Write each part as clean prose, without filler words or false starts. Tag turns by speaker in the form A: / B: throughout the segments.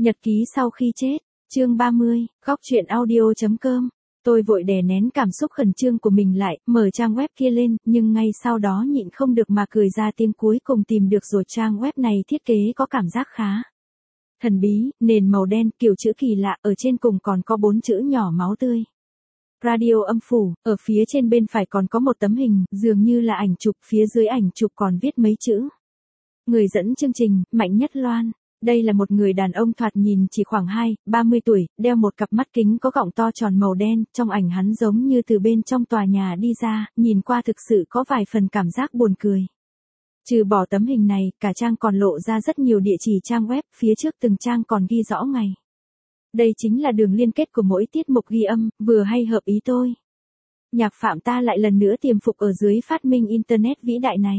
A: Nhật ký sau khi chết, chương 30, góc truyện audio.com. Tôi vội đè nén cảm xúc khẩn trương của mình lại, mở trang web kia lên, nhưng ngay sau đó nhịn không được mà cười ra tiếng cuối cùng tìm được rồi. Trang web này thiết kế có cảm giác khá thần bí, nền màu đen, kiểu chữ kỳ lạ, ở trên cùng còn có 4 chữ nhỏ máu tươi. Radio âm phủ, ở phía trên bên phải còn có một tấm hình, dường như là ảnh chụp, phía dưới ảnh chụp còn viết mấy chữ. Người dẫn chương trình, Mạnh Nhất Loan. Đây là một người đàn ông thoạt nhìn chỉ khoảng 30 tuổi, đeo một cặp mắt kính có gọng to tròn màu đen, trong ảnh hắn giống như từ bên trong tòa nhà đi ra, nhìn qua thực sự có vài phần cảm giác buồn cười. Trừ bỏ tấm hình này, cả trang còn lộ ra rất nhiều địa chỉ trang web, phía trước từng trang còn ghi rõ ngày. Đây chính là đường liên kết của mỗi tiết mục ghi âm, vừa hay hợp ý tôi. Nhạc phạm ta lại lần nữa tiềm phục ở dưới phát minh Internet vĩ đại này.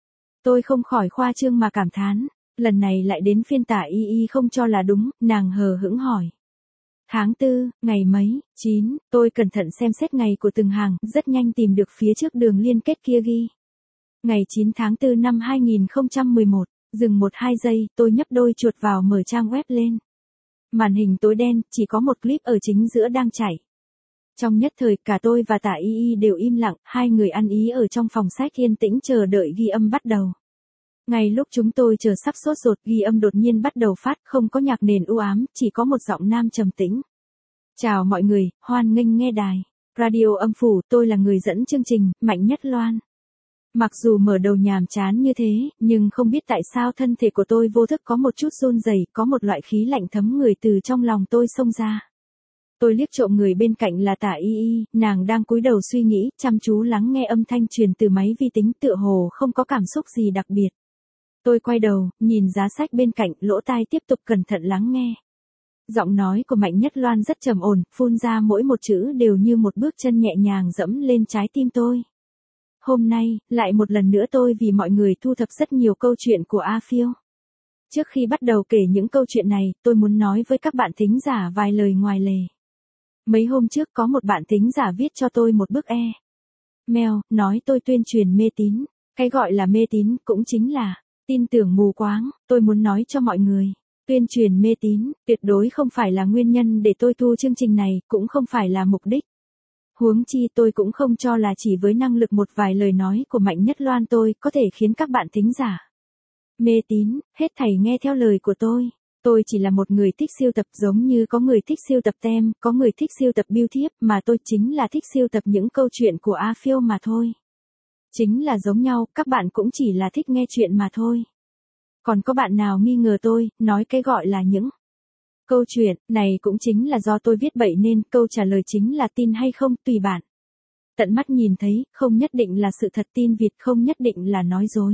A: Tôi không khỏi khoa trương mà cảm thán. Lần này lại đến phiên Tả Y không cho là đúng, nàng hờ hững hỏi. Tháng 4, ngày mấy, 9, tôi cẩn thận xem xét ngày của từng hàng, rất nhanh tìm được phía trước đường liên kết kia ghi. Ngày 9 tháng 4 năm 2011, dừng 1-2 giây, tôi nhấp đôi chuột vào mở trang web lên. Màn hình tối đen, chỉ có một clip ở chính giữa đang chảy. Trong nhất thời, cả tôi và Tả Y đều im lặng, hai người ăn ý ở trong phòng sách yên tĩnh chờ đợi ghi âm bắt đầu. Ngay lúc chúng tôi chờ sắp sốt ruột, ghi âm đột nhiên bắt đầu phát, không có nhạc nền u ám, chỉ có một giọng nam trầm tĩnh. Chào mọi người, hoan nghênh nghe đài Radio âm phủ, tôi là người dẫn chương trình, Mạnh Nhất Loan. Mặc dù mở đầu nhàm chán như thế, nhưng không biết tại sao thân thể của tôi vô thức có một chút run rẩy, có một loại khí lạnh thấm người từ trong lòng tôi xông ra. Tôi liếc trộm người bên cạnh là Tả Y, nàng đang cúi đầu suy nghĩ, chăm chú lắng nghe âm thanh truyền từ máy vi tính, tựa hồ không có cảm xúc gì đặc biệt. Tôi quay đầu, nhìn giá sách bên cạnh, lỗ tai tiếp tục cẩn thận lắng nghe. Giọng nói của Mạnh Nhất Loan rất trầm ổn, phun ra mỗi một chữ đều như một bước chân nhẹ nhàng dẫm lên trái tim tôi. Hôm nay, lại một lần nữa tôi vì mọi người thu thập rất nhiều câu chuyện của A Phiêu. Trước khi bắt đầu kể những câu chuyện này, tôi muốn nói với các bạn thính giả vài lời ngoài lề. Mấy hôm trước có một bạn thính giả viết cho tôi một bức mail, nói tôi tuyên truyền mê tín. Cái gọi là mê tín cũng chính là tin tưởng mù quáng. Tôi muốn nói cho mọi người, tuyên truyền mê tín tuyệt đối không phải là nguyên nhân để tôi thu chương trình này, cũng không phải là mục đích. Huống chi tôi cũng không cho là chỉ với năng lực một vài lời nói của Mạnh Nhất Loan tôi có thể khiến các bạn thính giả mê tín, hết thảy nghe theo lời của tôi. Tôi chỉ là một người thích siêu tập, giống như có người thích siêu tập tem, có người thích siêu tập bưu thiếp, mà tôi chính là thích siêu tập những câu chuyện của A Phiêu mà thôi. Chính là giống nhau, các bạn cũng chỉ là thích nghe chuyện mà thôi. Còn có bạn nào nghi ngờ tôi, nói cái gọi là những câu chuyện này cũng chính là do tôi viết bậy nên, câu trả lời chính là tin hay không, tùy bạn. Tận mắt nhìn thấy, không nhất định là sự thật, tin vịt không nhất định là nói dối.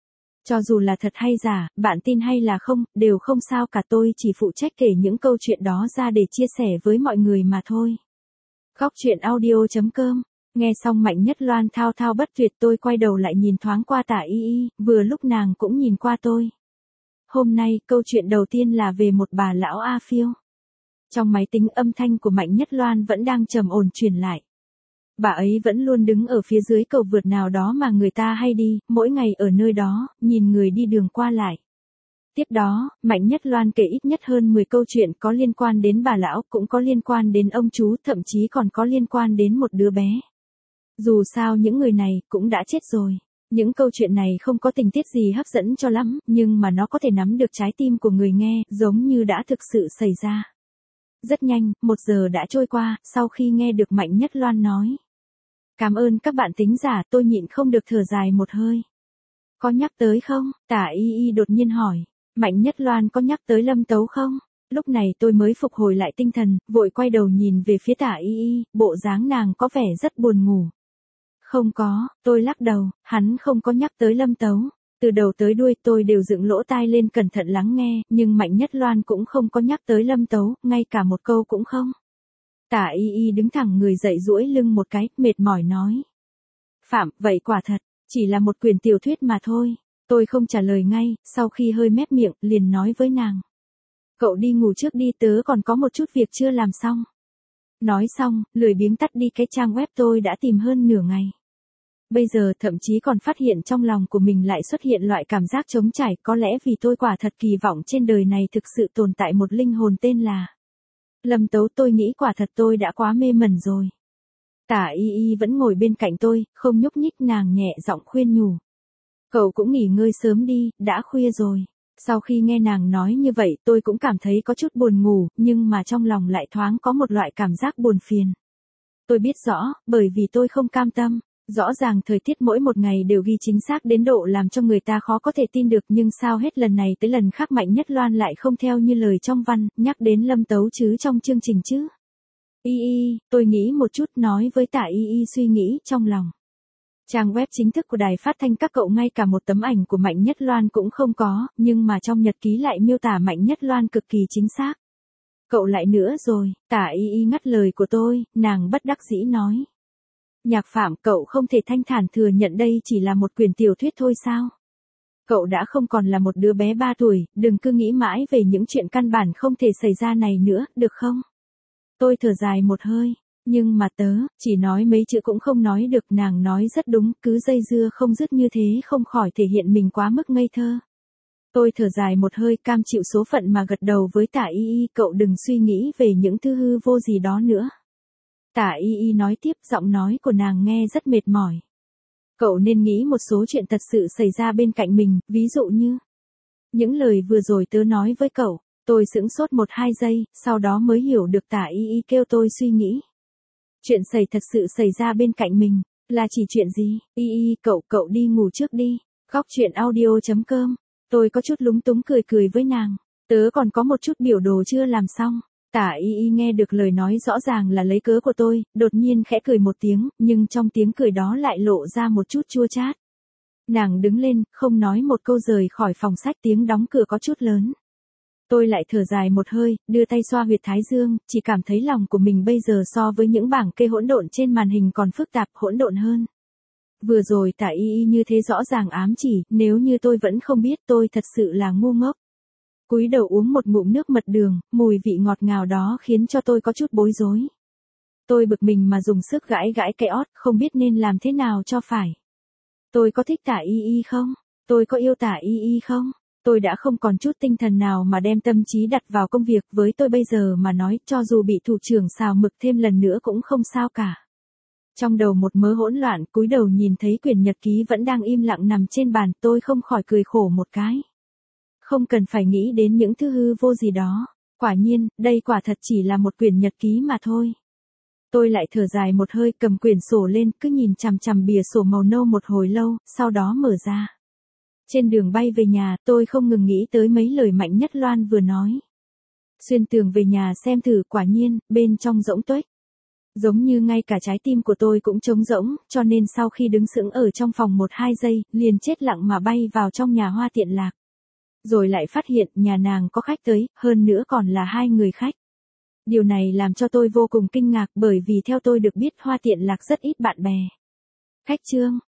A: Cho dù là thật hay giả, bạn tin hay là không, đều không sao cả, tôi chỉ phụ trách kể những câu chuyện đó ra để chia sẻ với mọi người mà thôi. Góc truyện audio.com. Nghe xong Mạnh Nhất Loan thao thao bất tuyệt, tôi quay đầu lại nhìn thoáng qua Tả Y, vừa lúc nàng cũng nhìn qua tôi. Hôm nay, câu chuyện đầu tiên là về một bà lão A Phiêu. Trong máy tính âm thanh của Mạnh Nhất Loan vẫn đang trầm ổn truyền lại. Bà ấy vẫn luôn đứng ở phía dưới cầu vượt nào đó mà người ta hay đi, mỗi ngày ở nơi đó, nhìn người đi đường qua lại. Tiếp đó, Mạnh Nhất Loan kể ít nhất hơn 10 câu chuyện có liên quan đến bà lão, cũng có liên quan đến ông chú, thậm chí còn có liên quan đến một đứa bé. Dù sao những người này cũng đã chết rồi. Những câu chuyện này không có tình tiết gì hấp dẫn cho lắm, nhưng mà nó có thể nắm được trái tim của người nghe, giống như đã thực sự xảy ra. Rất nhanh, 1 giờ đã trôi qua, sau khi nghe được Mạnh Nhất Loan nói. Cảm ơn các bạn thính giả, tôi nhịn không được thở dài một hơi. Có nhắc tới không? Tả Y đột nhiên hỏi. Mạnh Nhất Loan có nhắc tới Lâm Tấu không? Lúc này tôi mới phục hồi lại tinh thần, vội quay đầu nhìn về phía Tả Y, bộ dáng nàng có vẻ rất buồn ngủ. Không có, tôi lắc đầu, hắn không có nhắc tới Lâm Tấu. Từ đầu tới đuôi tôi đều dựng lỗ tai lên cẩn thận lắng nghe, nhưng Mạnh Nhất Loan cũng không có nhắc tới Lâm Tấu, ngay cả một câu cũng không. Tả Y đứng thẳng người dậy duỗi lưng một cái, mệt mỏi nói. Phạm, vậy quả thật, chỉ là một quyển tiểu thuyết mà thôi. Tôi không trả lời ngay, sau khi hơi mép miệng, liền nói với nàng. Cậu đi ngủ trước đi, tớ còn có một chút việc chưa làm xong. Nói xong, lười biếng tắt đi cái trang web tôi đã tìm hơn nửa ngày. Bây giờ thậm chí còn phát hiện trong lòng của mình lại xuất hiện loại cảm giác trống trải, có lẽ vì tôi quả thật kỳ vọng trên đời này thực sự tồn tại một linh hồn tên là Lâm Tấu. Tôi nghĩ quả thật tôi đã quá mê mẩn rồi. Tả Y Y vẫn ngồi bên cạnh tôi, không nhúc nhích, nàng nhẹ giọng khuyên nhủ. Cậu cũng nghỉ ngơi sớm đi, đã khuya rồi. Sau khi nghe nàng nói như vậy tôi cũng cảm thấy có chút buồn ngủ, nhưng mà trong lòng lại thoáng có một loại cảm giác buồn phiền. Tôi biết rõ, bởi vì tôi không cam tâm. Rõ ràng thời tiết mỗi một ngày đều ghi chính xác đến độ làm cho người ta khó có thể tin được, nhưng sao hết lần này tới lần khác Mạnh Nhất Loan lại không theo như lời trong văn, nhắc đến Lâm Tấu chứ trong chương trình chứ. Y Y, tôi nghĩ một chút, nói với Tả Y Y suy nghĩ trong lòng. Trang web chính thức của đài phát thanh các cậu ngay cả một tấm ảnh của Mạnh Nhất Loan cũng không có, nhưng mà trong nhật ký lại miêu tả Mạnh Nhất Loan cực kỳ chính xác. Cậu lại nữa rồi, Tả Y Y ngắt lời của tôi, nàng bất đắc dĩ nói. Nhạc Phạm, cậu không thể thanh thản thừa nhận đây chỉ là một quyển tiểu thuyết thôi sao? Cậu đã không còn là một đứa bé 3 tuổi, đừng cứ nghĩ mãi về những chuyện căn bản không thể xảy ra này nữa, được không? Tôi thở dài một hơi, nhưng mà tớ, chỉ nói mấy chữ cũng không nói được. Nàng nói rất đúng, cứ dây dưa không dứt như thế không khỏi thể hiện mình quá mức ngây thơ. Tôi thở dài một hơi, cam chịu số phận mà gật đầu với Tả Y Y, cậu đừng suy nghĩ về những thứ hư vô gì đó nữa. Tả Y Y nói tiếp, giọng nói của nàng nghe rất mệt mỏi. Cậu nên nghĩ một số chuyện thật sự xảy ra bên cạnh mình, ví dụ như những lời vừa rồi tớ nói với cậu. Tôi sững sốt 1-2 giây, sau đó mới hiểu được Tả Y Y kêu tôi suy nghĩ. Chuyện thật sự xảy ra bên cạnh mình, là chỉ chuyện gì? Y Y, cậu đi ngủ trước đi. Góc chuyện audio.com. Tôi có chút lúng túng cười với nàng. Tớ còn có một chút biểu đồ chưa làm xong. Tả Y Y nghe được lời nói rõ ràng là lấy cớ của tôi, đột nhiên khẽ cười một tiếng, nhưng trong tiếng cười đó lại lộ ra một chút chua chát. Nàng đứng lên, không nói một câu rời khỏi phòng sách, tiếng đóng cửa có chút lớn. Tôi lại thở dài một hơi, đưa tay xoa huyệt thái dương, chỉ cảm thấy lòng của mình bây giờ so với những bảng kê hỗn độn trên màn hình còn phức tạp, hỗn độn hơn. Vừa rồi Tả Y Y như thế rõ ràng ám chỉ, nếu như tôi vẫn không biết tôi thật sự là ngu ngốc. Cúi đầu uống một ngụm nước mật đường, mùi vị ngọt ngào đó khiến cho tôi có chút bối rối. Tôi bực mình mà dùng sức gãi cái ót, không biết nên làm thế nào cho phải. Tôi có thích Tả Y Y không? Tôi có yêu Tả Y Y không? Tôi đã không còn chút tinh thần nào mà đem tâm trí đặt vào công việc, với tôi bây giờ mà nói, cho dù bị thủ trưởng xào mực thêm lần nữa cũng không sao cả. Trong đầu một mớ hỗn loạn, cúi đầu nhìn thấy quyển nhật ký vẫn đang im lặng nằm trên bàn, tôi không khỏi cười khổ một cái. Không cần phải nghĩ đến những thứ hư vô gì đó. Quả nhiên, đây quả thật chỉ là một quyển nhật ký mà thôi. Tôi lại thở dài một hơi, cầm quyển sổ lên, cứ nhìn chằm chằm bìa sổ màu nâu một hồi lâu, sau đó mở ra. Trên đường bay về nhà, tôi không ngừng nghĩ tới mấy lời Mạnh Nhất Loan vừa nói. Xuyên tường về nhà xem thử, quả nhiên, bên trong rỗng tuếch. Giống như ngay cả trái tim của tôi cũng trống rỗng, cho nên sau khi đứng sững ở trong phòng 1-2 giây, liền chết lặng mà bay vào trong nhà Hoa Tiện Lạc. Rồi lại phát hiện nhà nàng có khách tới, hơn nữa còn là 2 người khách. Điều này làm cho tôi vô cùng kinh ngạc, bởi vì theo tôi được biết Hoa Tiện Lạc rất ít bạn bè. Khách trương,